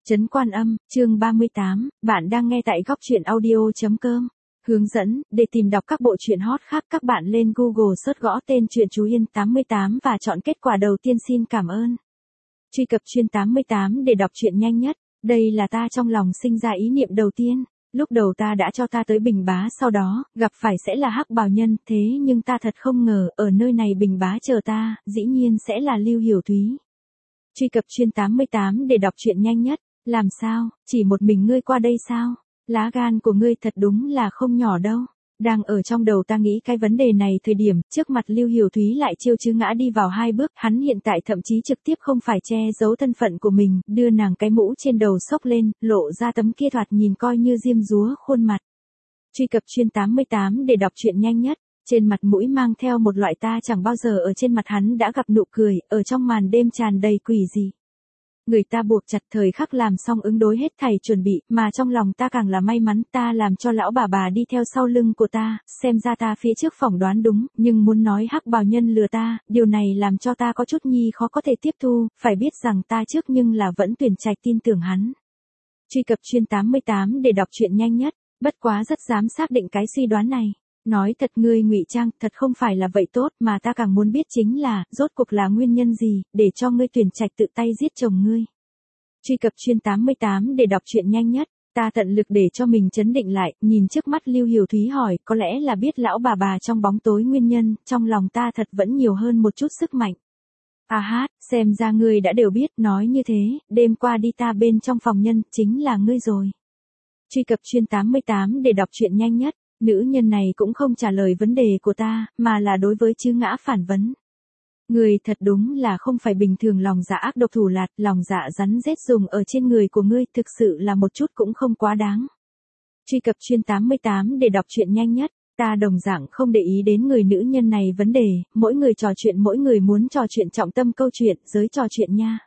Trấn Quan Âm, chương 38, bạn đang nghe tại góc truyện audio.com. Hướng dẫn, để tìm đọc các bộ truyện hot khác các bạn lên Google search gõ tên truyện Chú Yên 88 và chọn kết quả đầu tiên xin cảm ơn. Truy cập truyện 88 để đọc truyện nhanh nhất, đây là ta trong lòng sinh ra ý niệm đầu tiên. Lúc đầu ta đã cho ta tới Bình Bá sau đó, gặp phải sẽ là Hắc Bào Nhân, thế nhưng ta thật không ngờ, ở nơi này Bình Bá chờ ta, dĩ nhiên sẽ là Lưu Hiểu Thúy. Truy cập truyện 88 để đọc truyện nhanh nhất. Làm sao, chỉ một mình ngươi qua đây sao? Lá gan của ngươi thật đúng là không nhỏ đâu. Đang ở trong đầu ta nghĩ cái vấn đề này thời điểm, trước mặt Lưu Hiểu Thúy lại chiêu chứ ngã đi vào hai bước, hắn hiện tại thậm chí trực tiếp không phải che giấu thân phận của mình, đưa nàng cái mũ trên đầu xốc lên, lộ ra tấm kia thoạt nhìn coi như diêm dúa khuôn mặt. Truy cập truyện 88 để đọc truyện nhanh nhất. Trên mặt mũi mang theo một loại ta chẳng bao giờ ở trên mặt hắn đã gặp nụ cười, ở trong màn đêm tràn đầy quỷ dị. Người ta buộc chặt thời khắc làm xong ứng đối hết thảy chuẩn bị, mà trong lòng ta càng là may mắn ta làm cho lão bà đi theo sau lưng của ta, xem ra ta phía trước phỏng đoán đúng, nhưng muốn nói Hắc Bào Nhân lừa ta, điều này làm cho ta có chút nhi khó có thể tiếp thu, phải biết rằng ta trước nhưng là vẫn tuyển trạch tin tưởng hắn. Truy cập truyện 88 để đọc truyện nhanh nhất, bất quá rất dám xác định cái suy đoán này. Nói thật ngươi ngụy trang, thật không phải là vậy tốt, mà ta càng muốn biết chính là, rốt cuộc là nguyên nhân gì, để cho ngươi tuyển trạch tự tay giết chồng ngươi. Truy cập truyện 88 để đọc truyện nhanh nhất, ta tận lực để cho mình trấn định lại, nhìn trước mắt Lưu Hiểu Thúy hỏi, có lẽ là biết lão bà trong bóng tối nguyên nhân, trong lòng ta thật vẫn nhiều hơn một chút sức mạnh. À hát, xem ra ngươi đã đều biết, nói như thế, đêm qua đi ta bên trong phòng nhân, chính là ngươi rồi. Truy cập truyện 88 để đọc truyện nhanh nhất. Nữ nhân này cũng không trả lời vấn đề của ta, mà là đối với chư ngã phản vấn. Người thật đúng là không phải bình thường lòng dạ ác độc thủ lạt, lòng dạ rắn rết dùng ở trên người của ngươi thực sự là một chút cũng không quá đáng. Truy cập truyện 88 để đọc truyện nhanh nhất, ta đồng dạng không để ý đến người nữ nhân này vấn đề, mỗi người trò chuyện mỗi người muốn trò chuyện trọng tâm câu chuyện, giới trò chuyện nha.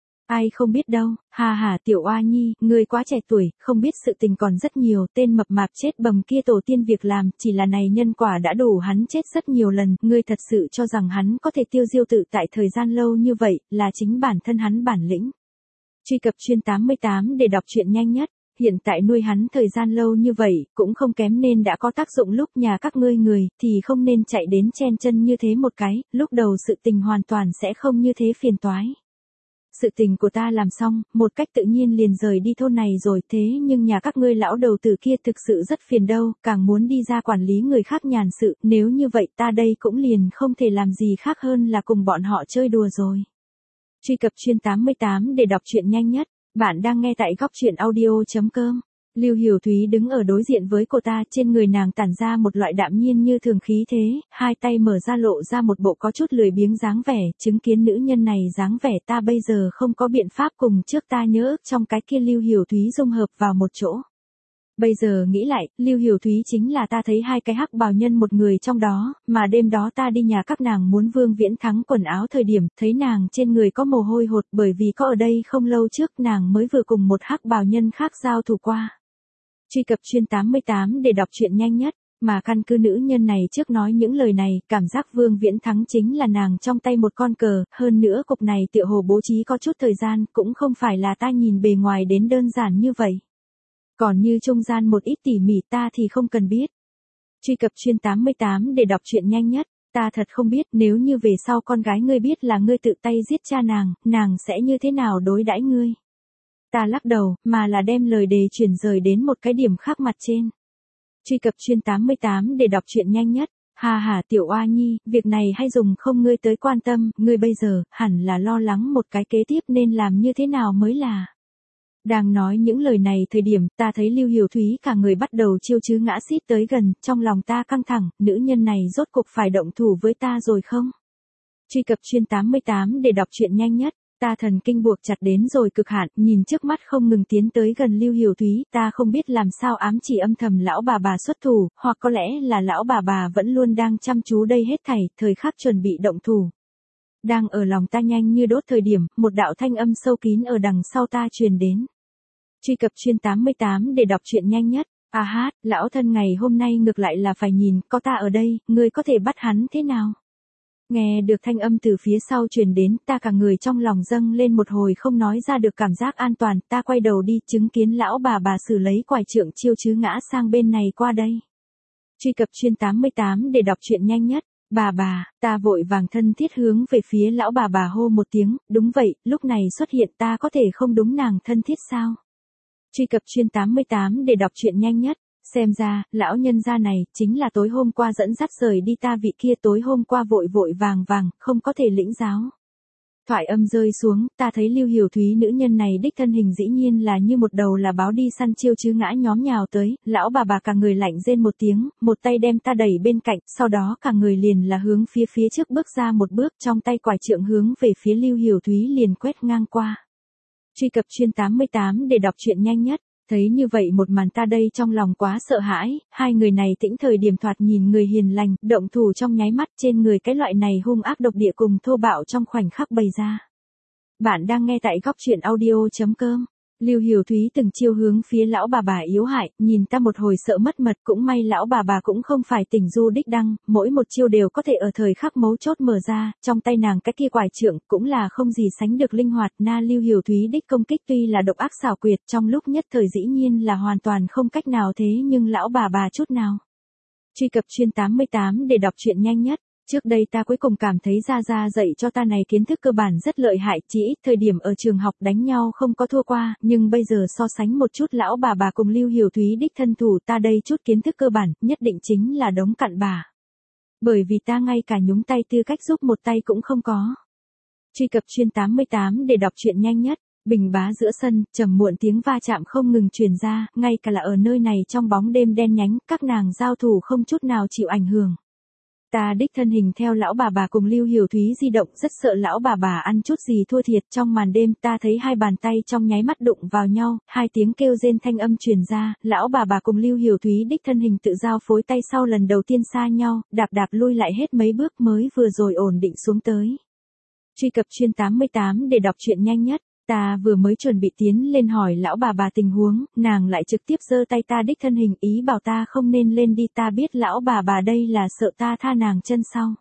Ai không biết đâu, hà tiểu oa nhi, ngươi quá trẻ tuổi, không biết sự tình còn rất nhiều, tên mập mạp chết bầm kia tổ tiên việc làm, chỉ là này nhân quả đã đủ hắn chết rất nhiều lần, ngươi thật sự cho rằng hắn có thể tiêu diêu tự tại thời gian lâu như vậy, là chính bản thân hắn bản lĩnh. Truy cập truyện 88 để đọc truyện nhanh nhất, hiện tại nuôi hắn thời gian lâu như vậy, cũng không kém nên đã có tác dụng lúc nhà các ngươi người, thì không nên chạy đến chen chân như thế một cái, lúc đầu sự tình hoàn toàn sẽ không như thế phiền toái. Sự tình của ta làm xong, một cách tự nhiên liền rời đi thôn này rồi, thế nhưng nhà các ngươi lão đầu tử kia thực sự rất phiền đâu, càng muốn đi ra quản lý người khác nhàn sự, nếu như vậy ta đây cũng liền không thể làm gì khác hơn là cùng bọn họ chơi đùa rồi. Truy cập truyện 88 để đọc truyện nhanh nhất, bạn đang nghe tại góc truyện audio.com. Lưu Hiểu Thúy đứng ở đối diện với cô ta, trên người nàng tản ra một loại đạm nhiên như thường khí thế, hai tay mở ra lộ ra một bộ có chút lười biếng dáng vẻ, chứng kiến nữ nhân này dáng vẻ ta bây giờ không có biện pháp cùng trước ta nhớ ức trong cái kia Lưu Hiểu Thúy dung hợp vào một chỗ. Bây giờ nghĩ lại, Lưu Hiểu Thúy chính là ta thấy hai cái Hắc Bào Nhân một người trong đó, mà đêm đó ta đi nhà các nàng muốn Vương Viễn Thắng quần áo thời điểm, thấy nàng trên người có mồ hôi hột bởi vì có ở đây không lâu trước nàng mới vừa cùng một Hắc Bào Nhân khác giao thủ qua. Truy cập truyện 88 để đọc truyện nhanh nhất, mà căn cứ nữ nhân này trước nói những lời này, cảm giác Vương Viễn Thắng chính là nàng trong tay một con cờ, hơn nữa cục này tựa hồ bố trí có chút thời gian, cũng không phải là ta nhìn bề ngoài đến đơn giản như vậy. Còn như trung gian một ít tỉ mỉ ta thì không cần biết. Truy cập truyện 88 để đọc truyện nhanh nhất, ta thật không biết nếu như về sau con gái ngươi biết là ngươi tự tay giết cha nàng sẽ như thế nào đối đãi ngươi. Ta lắc đầu, mà là đem lời đề chuyển rời đến một cái điểm khác mặt trên. Truy cập truyện 88 để đọc truyện nhanh nhất, hà tiểu oa nhi, việc này hay dùng không ngươi tới quan tâm, ngươi bây giờ, hẳn là lo lắng một cái kế tiếp nên làm như thế nào mới là. Đang nói những lời này thời điểm, ta thấy Lưu Hiểu Thúy cả người bắt đầu chiêu chứ ngã xít tới gần, trong lòng ta căng thẳng, nữ nhân này rốt cục phải động thủ với ta rồi không? Truy cập truyện 88 để đọc truyện nhanh nhất. Ta thần kinh buộc chặt đến rồi cực hạn, nhìn trước mắt không ngừng tiến tới gần Lưu Hiểu Thúy, ta không biết làm sao ám chỉ âm thầm lão bà xuất thủ, hoặc có lẽ là lão bà vẫn luôn đang chăm chú đây hết thảy, thời khắc chuẩn bị động thủ. Đang ở lòng ta nhanh như đốt thời điểm, một đạo thanh âm sâu kín ở đằng sau ta truyền đến. Truy cập truyện 88 để đọc truyện nhanh nhất, à hát, lão thân ngày hôm nay ngược lại là phải nhìn, có ta ở đây, ngươi có thể bắt hắn thế nào? Nghe được thanh âm từ phía sau truyền đến, ta cả người trong lòng dâng lên một hồi không nói ra được cảm giác an toàn, ta quay đầu đi chứng kiến lão bà xử lấy quải trượng chiêu chứ ngã sang bên này qua đây. Truy cập chuyên 88 để đọc truyện nhanh nhất. Bà, ta vội vàng thân thiết hướng về phía lão bà hô một tiếng, đúng vậy, lúc này xuất hiện ta có thể không đúng nàng thân thiết sao? Truy cập chuyên 88 để đọc truyện nhanh nhất. Xem ra, lão nhân gia này, chính là tối hôm qua dẫn dắt rời đi ta vị kia tối hôm qua vội vàng, không có thể lĩnh giáo. Thoại âm rơi xuống, ta thấy Lưu Hiểu Thúy nữ nhân này đích thân hình dĩ nhiên là như một đầu là báo đi săn chiêu chứ ngã nhóm nhào tới, lão bà cả người lạnh rên một tiếng, một tay đem ta đẩy bên cạnh, sau đó cả người liền là hướng phía trước bước ra một bước, trong tay quải trượng hướng về phía Lưu Hiểu Thúy liền quét ngang qua. Truy cập chuyên 88 để đọc truyện nhanh nhất. Thấy như vậy một màn ta đây trong lòng quá sợ hãi, hai người này tĩnh thời điểm thoạt nhìn người hiền lành, động thủ trong nháy mắt trên người cái loại này hung ác độc địa cùng thô bạo trong khoảnh khắc bày ra. Bạn đang nghe tại góc truyện audio.com. Lưu Hiểu Thúy từng chiêu hướng phía lão bà yếu hại, nhìn ta một hồi sợ mất mật, cũng may lão bà cũng không phải tỉnh du đích đăng, mỗi một chiêu đều có thể ở thời khắc mấu chốt mở ra, trong tay nàng cái kia quải trượng cũng là không gì sánh được linh hoạt. Lưu Hiểu Thúy đích công kích tuy là độc ác xảo quyệt, trong lúc nhất thời dĩ nhiên là hoàn toàn không cách nào thế nhưng lão bà chút nào. Truy cập chuyên 88 để đọc truyện nhanh nhất. Trước đây ta cuối cùng cảm thấy Gia dạy cho ta này kiến thức cơ bản rất lợi hại, chỉ ít thời điểm ở trường học đánh nhau không có thua qua, nhưng bây giờ so sánh một chút lão bà cùng Lưu Hiểu Thúy đích thân thủ ta đây chút kiến thức cơ bản, nhất định chính là đống cặn bà. Bởi vì ta ngay cả nhúng tay tư cách giúp một tay cũng không có. Truy cập chuyên 88 để đọc truyện nhanh nhất. Bình bá giữa sân, trầm muộn tiếng va chạm không ngừng truyền ra, ngay cả là ở nơi này trong bóng đêm đen nhánh, các nàng giao thủ không chút nào chịu ảnh hưởng. Ta đích thân hình theo lão bà cùng Lưu Hiểu Thúy di động, rất sợ lão bà ăn chút gì thua thiệt. Trong màn đêm ta thấy hai bàn tay trong nháy mắt đụng vào nhau, hai tiếng kêu rên thanh âm truyền ra, lão bà cùng Lưu Hiểu Thúy đích thân hình tự giao phối tay sau lần đầu tiên xa nhau, đạp lui lại hết mấy bước mới vừa rồi ổn định xuống tới. Truy cập chuyên 88 để đọc truyện nhanh nhất. Ta vừa mới chuẩn bị tiến lên hỏi lão bà tình huống, nàng lại trực tiếp giơ tay ta đích thân hình ý bảo ta không nên lên đi. Ta biết lão bà đây là sợ ta tha nàng chân sau.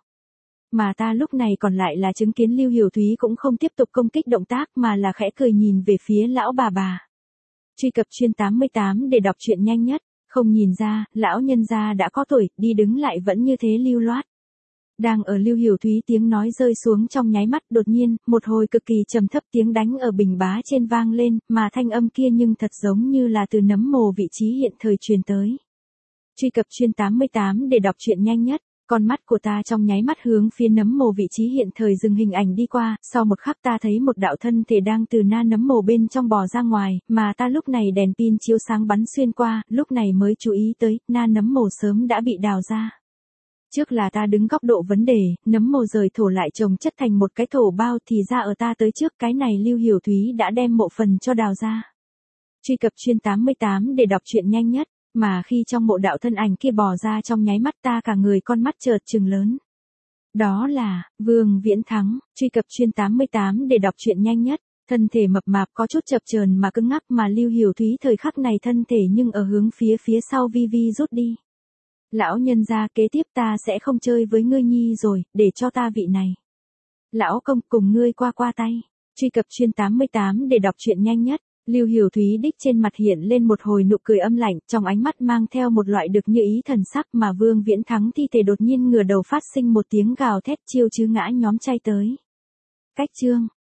Mà ta lúc này còn lại là chứng kiến Lưu Hiểu Thúy cũng không tiếp tục công kích động tác mà là khẽ cười nhìn về phía lão bà. Truy cập chuyên 88 để đọc truyện nhanh nhất. Không nhìn ra, lão nhân gia đã có tuổi, đi đứng lại vẫn như thế lưu loát. Đang ở Lưu Hiểu Thúy tiếng nói rơi xuống trong nháy mắt, đột nhiên, một hồi cực kỳ trầm thấp tiếng đánh ở bình bá trên vang lên, mà thanh âm kia nhưng thật giống như là từ nấm mồ vị trí hiện thời truyền tới. Truy cập chuyên 88 để đọc truyện nhanh nhất. Con mắt của ta trong nháy mắt hướng phía nấm mồ vị trí hiện thời dừng hình ảnh đi qua, sau một khắc ta thấy một đạo thân thể đang từ nấm mồ bên trong bò ra ngoài, mà ta lúc này đèn pin chiếu sáng bắn xuyên qua, lúc này mới chú ý tới, nấm mồ sớm đã bị đào ra. Trước là ta đứng góc độ vấn đề, nấm mồ rời thổ lại trồng chất thành một cái thổ bao, thì ra ở ta tới trước cái này Lưu Hiểu Thúy đã đem mộ phần cho đào ra. Truy cập chuyên 88 để đọc truyện nhanh nhất. Mà khi trong mộ đạo thân ảnh kia bò ra trong nháy mắt ta cả người con mắt chợt trừng lớn. Đó là, Vương Viễn Thắng. Truy cập chuyên 88 để đọc truyện nhanh nhất. Thân thể mập mạp có chút chập chờn mà cứng ngắc, mà Lưu Hiểu Thúy thời khắc này thân thể nhưng ở hướng phía sau vi rút đi. Lão nhân gia, kế tiếp ta sẽ không chơi với ngươi nhi rồi, để cho ta vị này. Lão công cùng ngươi qua tay. Truy cập chuyên 88 để đọc truyện nhanh nhất. Lưu Hiểu Thúy đích trên mặt hiện lên một hồi nụ cười âm lạnh, trong ánh mắt mang theo một loại được như ý thần sắc, mà Vương Viễn Thắng thi thể đột nhiên ngửa đầu phát sinh một tiếng gào thét chiêu chứ ngã nhóm chay tới. Cách chương